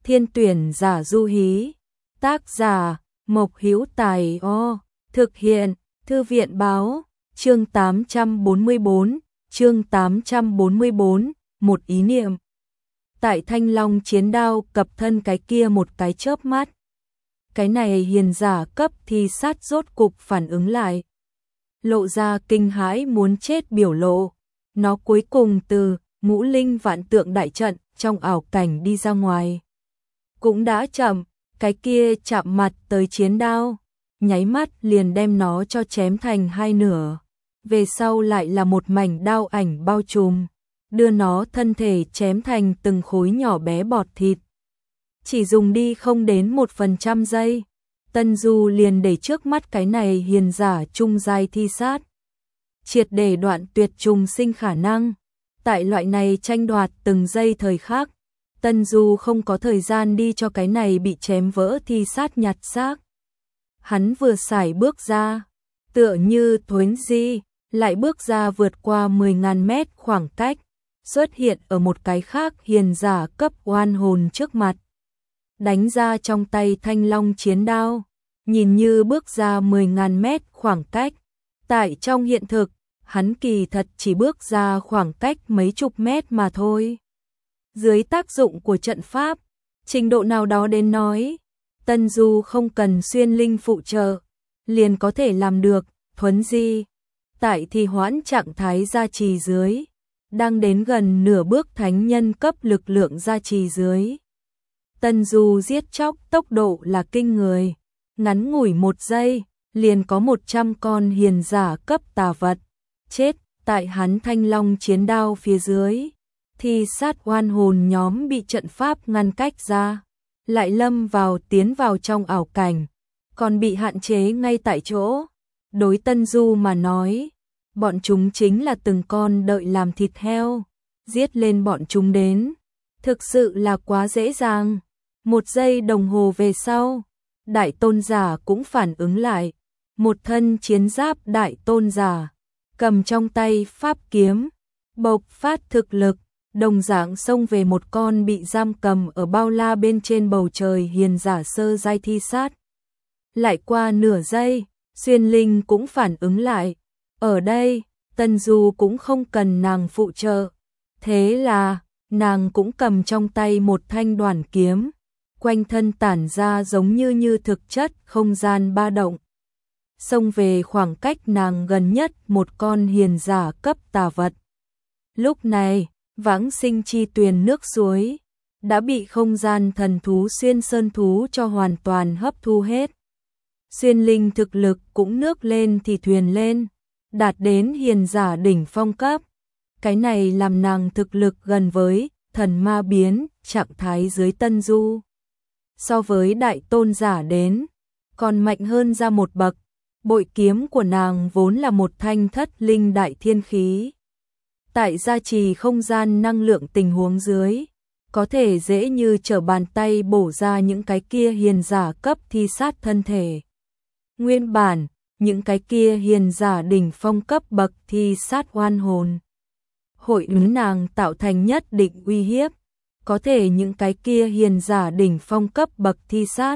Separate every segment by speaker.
Speaker 1: Thiên tuyển giả du hí. Tác giả Mộc Hữu Tài. Thực hiện Thư viện báo. Chương 844, chương 844, một ý niệm. Tại Thanh Long chiến đao cập thân cái kia một cái chớp mắt. Cái này hiền giả cấp thì sát rốt cục phản ứng lại. Lộ ra kinh hãi muốn chết biểu lộ. Nó cuối cùng từ ngũ linh vạn tượng đại trận trong ảo cảnh đi ra ngoài. Cũng đã chậm, cái kia chạm mặt tới chiến đao, nháy mắt liền đem nó cho chém thành hai nửa. Về sau lại là một mảnh đao ảnh bao trùm, đưa nó thân thể chém thành từng khối nhỏ bé bọt thịt. Chỉ dùng đi không đến 1% giây, Tân Du liền để trước mắt cái này hiền giả trung giai thi sát. Triệt để đoạn tuyệt trùng sinh khả năng. Tại loại này tranh đoạt từng giây thời khắc, Tân Du không có thời gian đi cho cái này bị chém vỡ thi sát nhặt xác. Hắn vừa sải bước ra, tựa như thuấn di, lại bước ra vượt qua 10.000 mét khoảng cách, xuất hiện ở một cái khác hiền giả cấp oan hồn trước mặt. Đánh ra trong tay Thanh Long chiến đao, nhìn như bước ra 10.000 mét khoảng cách. Tại trong hiện thực, hắn kỳ thật chỉ bước ra khoảng cách mấy chục mét mà thôi. Dưới tác dụng của trận pháp, trình độ nào đó đến nói, Tân Du không cần xuyên linh phụ trợ, liền có thể làm được thuấn di. Tại thì hoãn trạng thái gia trì dưới, đang đến gần nửa bước thánh nhân cấp lực lượng gia trì dưới. Tân Du giết chóc tốc độ là kinh người, ngắn ngủi 1 giây, liền có 100 con hiền giả cấp tà vật chết tại hắn Thanh Long chiến đao phía dưới. Thì sát oan hồn nhóm bị trận pháp ngăn cách ra, lại tiến vào trong ảo cảnh, còn bị hạn chế ngay tại chỗ. Đối Tân Du mà nói, bọn chúng chính là từng con đợi làm thịt heo, giết lên bọn chúng đến, thực sự là quá dễ dàng. 1 giây đồng hồ về sau, đại tôn giả cũng phản ứng lại, một thân chiến giáp đại tôn giả, cầm trong tay pháp kiếm, bộc phát thực lực, đồng dạng xông về một con bị giam cầm ở bao la bên trên bầu trời hiền giả sơ giai thi sát. Lại qua nửa giây, xuyên linh cũng phản ứng lại. Ở đây, Tân Du cũng không cần nàng phụ trợ. Thế là, nàng cũng cầm trong tay một thanh đoản kiếm, quanh thân tản ra giống như thực chất không gian ba động. Xông về khoảng cách nàng gần nhất một con hiền giả cấp tà vật. Lúc này, Vãng Sinh chi tuyền nước suối đã bị không gian thần thú xuyên sơn thú cho hoàn toàn hấp thu hết. Xuyên linh thực lực cũng nước lên thì thuyền lên, đạt đến hiền giả đỉnh phong cấp. Cái này làm nàng thực lực gần với thần ma biến trạng thái dưới Tân Du. So với đại tôn giả đến, còn mạnh hơn ra một bậc. Bội kiếm của nàng vốn là một thanh thất linh đại thiên khí. Tại gia trì không gian năng lượng tình huống dưới, có thể dễ như trở bàn tay bổ ra những cái kia hiền giả cấp thi sát thân thể. Nguyên bản, những cái kia hiền giả đỉnh phong cấp bậc thi sát oan hồn. Hội ứng nàng tạo thành nhất định uy hiếp, có thể những cái kia hiền giả đỉnh phong cấp bậc thi sát.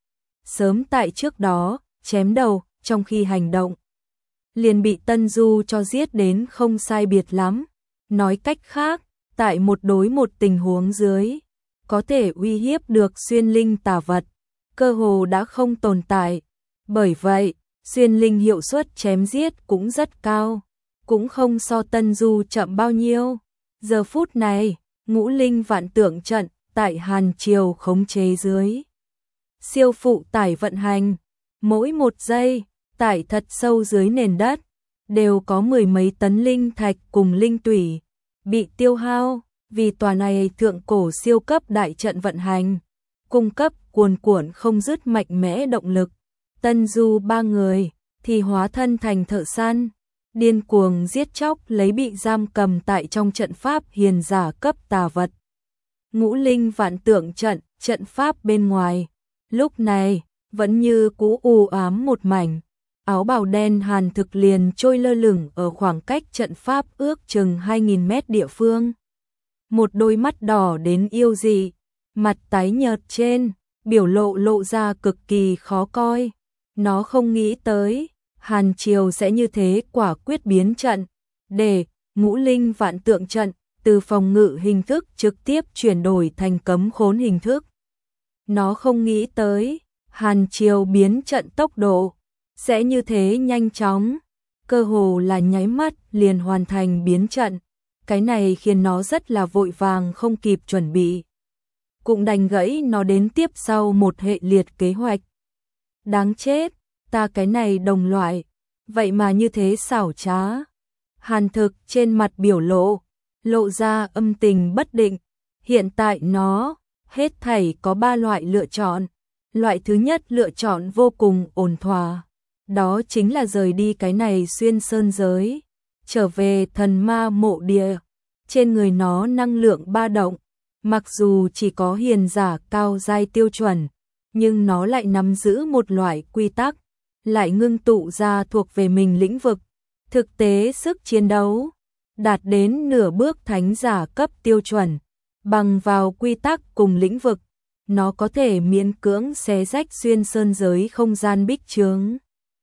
Speaker 1: Sớm tại trước đó, chém đầu, trong khi hành động, liền bị Tân Du cho giết đến không sai biệt lắm. Nói cách khác, tại một đối một tình huống dưới, có thể uy hiếp được xuyên linh tà vật, cơ hồ đã không tồn tại. Bởi vậy, xuyên linh hiệu suất chém giết cũng rất cao, cũng không so Tân Du chậm bao nhiêu. Giờ phút này, ngũ linh vạn tượng trận tại Hàn Triều khống chế dưới, siêu phụ tải vận hành, mỗi 1 giây, tại thật sâu dưới nền đất, đều có 10 mấy tấn linh thạch cùng linh tủy bị tiêu hao, vì tòa này thượng cổ siêu cấp đại trận vận hành, cung cấp cuồn cuộn không dứt mạnh mẽ động lực. Tân Du 3 người thì hóa thân thành thợ săn, điên cuồng giết chóc lấy bị giam cầm tại trong trận pháp hiền giả cấp tà vật. Ngũ linh vạn tượng trận pháp bên ngoài, lúc này vẫn như cũ u ám một mảnh. Áo bào đen Hàn Thực liền trôi lơ lửng ở khoảng cách trận pháp ước chừng 2.000 mét địa phương. Một đôi mắt đỏ đến yêu dị, mặt tái nhợt trên, biểu lộ lộ ra cực kỳ khó coi. Nó không nghĩ tới, Hàn Triều sẽ như thế quả quyết biến trận, để Ngũ Linh Vạn Tượng trận từ phòng ngự hình thức trực tiếp chuyển đổi thành cấm khốn hình thức. Nó không nghĩ tới, Hàn Triều biến trận tốc độ sẽ như thế nhanh chóng, cơ hồ là nháy mắt liền hoàn thành biến trận. Cái này khiến nó rất là vội vàng không kịp chuẩn bị. Cũng đành gãy nó đến tiếp sau một hệ liệt kế hoạch. Đáng chết, ta cái này đồng loại, vậy mà như thế xảo trá. Hàn Thực trên mặt biểu lộ ra âm tình bất định. Hiện tại nó, hết thảy có 3 loại lựa chọn. Loại thứ nhất lựa chọn vô cùng ổn thỏa. Đó chính là rời đi cái này xuyên sơn giới, trở về thần ma mộ địa. Trên người nó năng lượng ba động, mặc dù chỉ có hiền giả cao giai tiêu chuẩn, nhưng nó lại nắm giữ một loại quy tắc, lại ngưng tụ ra thuộc về mình lĩnh vực. Thực tế sức chiến đấu đạt đến nửa bước thánh giả cấp tiêu chuẩn, bằng vào quy tắc cùng lĩnh vực, nó có thể miễn cưỡng xé rách xuyên sơn giới không gian bích chướng.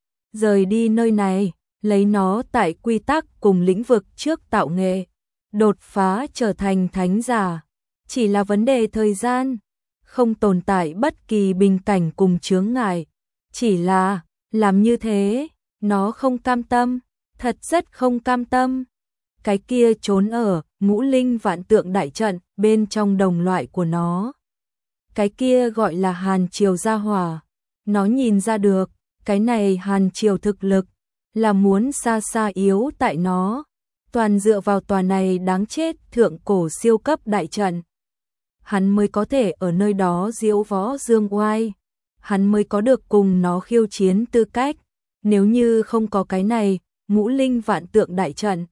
Speaker 1: Rời đi nơi này, lấy nó tại quy tắc cùng lĩnh vực trước tạo nghệ, đột phá trở thành thánh giả, chỉ là vấn đề thời gian, không tồn tại bất kỳ bình cảnh cùng chướng ngại, chỉ là làm như thế, nó không cam tâm, thật rất không cam tâm. Cái kia trốn ở Ngũ Linh Vạn Tượng đại trận bên trong đồng loại của nó. Cái kia gọi là Hàn Triều gia hỏa, nó nhìn ra được, cái này Hàn Triều thực lực là muốn xa xa yếu tại nó, toàn dựa vào tòa này đáng chết thượng cổ siêu cấp đại trận. Hắn mới có thể ở nơi đó diễu võ dương oai, hắn mới có được cùng nó khiêu chiến tư cách. Nếu như không có cái này Ngũ Linh Vạn Tượng đại trận,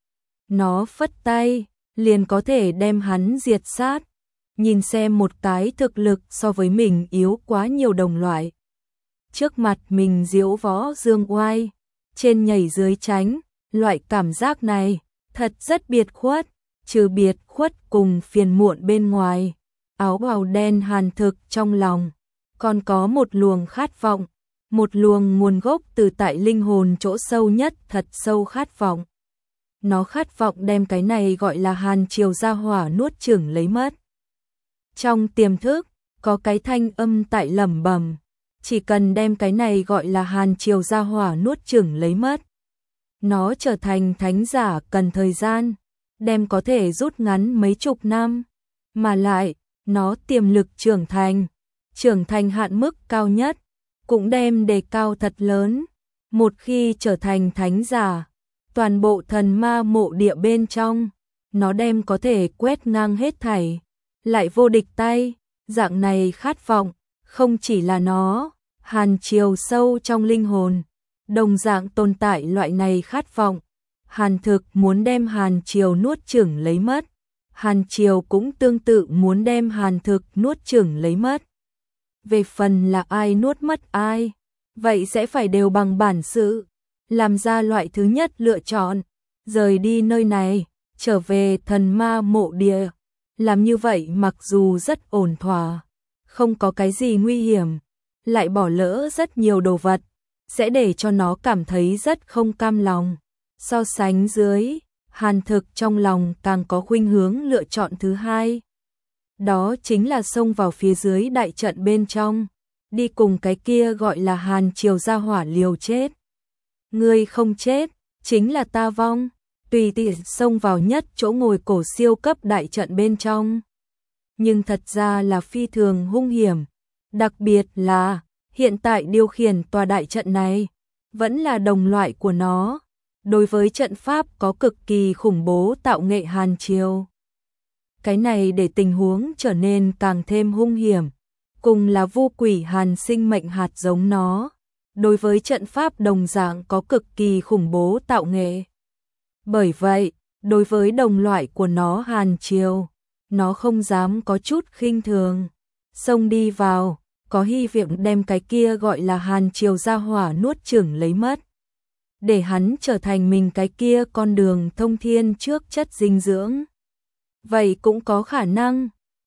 Speaker 1: nó phất tay liền có thể đem hắn diệt sát. Nhìn xem một cái thực lực so với mình yếu quá nhiều đồng loại, trước mặt mình diễu võ dương oai, trên nhảy dưới tránh, loại cảm giác này thật rất biệt khuất. Trừ biệt khuất cùng phiền muộn bên ngoài, áo bào đen Hàn Thực trong lòng còn có một luồng khát vọng, một luồng nguồn gốc từ tại linh hồn chỗ sâu nhất thật sâu khát vọng. Nó khát vọng đem cái này gọi là Hàn Triều gia hỏa nuốt chửng lấy mất. Trong tiềm thức có cái thanh âm tại lẩm bẩm, chỉ cần đem cái này gọi là Hàn Triều gia hỏa nuốt chửng lấy mất, nó trở thành thánh giả cần thời gian, đem có thể rút ngắn mấy chục năm, mà lại nó tiềm lực trưởng thành hạn mức cao nhất cũng đem đề cao thật lớn. Một khi trở thành thánh giả, toàn bộ thần ma mộ địa bên trong, nó đem có thể quét ngang hết thảy, lại vô địch tay. Dạng này khát vọng không chỉ là nó, Hàn Triều sâu trong linh hồn đồng dạng tồn tại loại này khát vọng. Hàn Thực muốn đem Hàn Triều nuốt chửng lấy mất, Hàn Triều cũng tương tự muốn đem Hàn Thực nuốt chửng lấy mất. Về phần là ai nuốt mất ai, vậy sẽ phải đều bằng bản sự, làm ra loại thứ nhất lựa chọn, rời đi nơi này, trở về thần ma mộ địa. Làm như vậy mặc dù rất ổn thỏa, không có cái gì nguy hiểm, lại bỏ lỡ rất nhiều đồ vật, sẽ để cho nó cảm thấy rất không cam lòng. So sánh dưới, Hàn Thực trong lòng càng có khuynh hướng lựa chọn thứ hai. Đó chính là xông vào phía dưới đại trận bên trong, đi cùng cái kia gọi là Hàn Triều gia hỏa liều chết. Ngươi không chết, chính là ta vong. Tùy tiện xông vào nhất chỗ ngồi cổ siêu cấp đại trận bên trong. Nhưng thật ra là phi thường hung hiểm, đặc biệt là hiện tại điều khiển tòa đại trận này vẫn là đồng loại của nó. Đối với trận pháp có cực kỳ khủng bố tạo nghệ Hàn Triều. Cái này để tình huống trở nên càng thêm hung hiểm, cùng là vu quỷ Hàn sinh mệnh hạt giống nó. Đối với trận pháp đồng dạng có cực kỳ khủng bố tạo nghệ. Bởi vậy, đối với đồng loại của nó Hàn Triều, nó không dám có chút khinh thường. Xông đi vào, có hy vọng đem cái kia gọi là Hàn Triều gia hỏa nuốt chửng lấy mất. Để hắn trở thành mình cái kia con đường thông thiên trước chất dinh dưỡng. Vậy cũng có khả năng,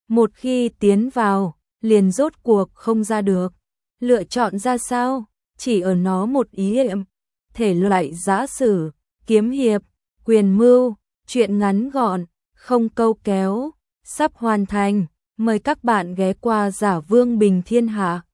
Speaker 1: một khi tiến vào, liền rốt cuộc không ra được. Lựa chọn ra sao? Chỉ ở nó một ý niệm. Thể loại giã sử, kiếm hiệp, quyền mưu, truyện ngắn gọn, không câu kéo, sắp hoàn thành. Mời các bạn ghé qua Giả Vương Bình Thiên Hạ.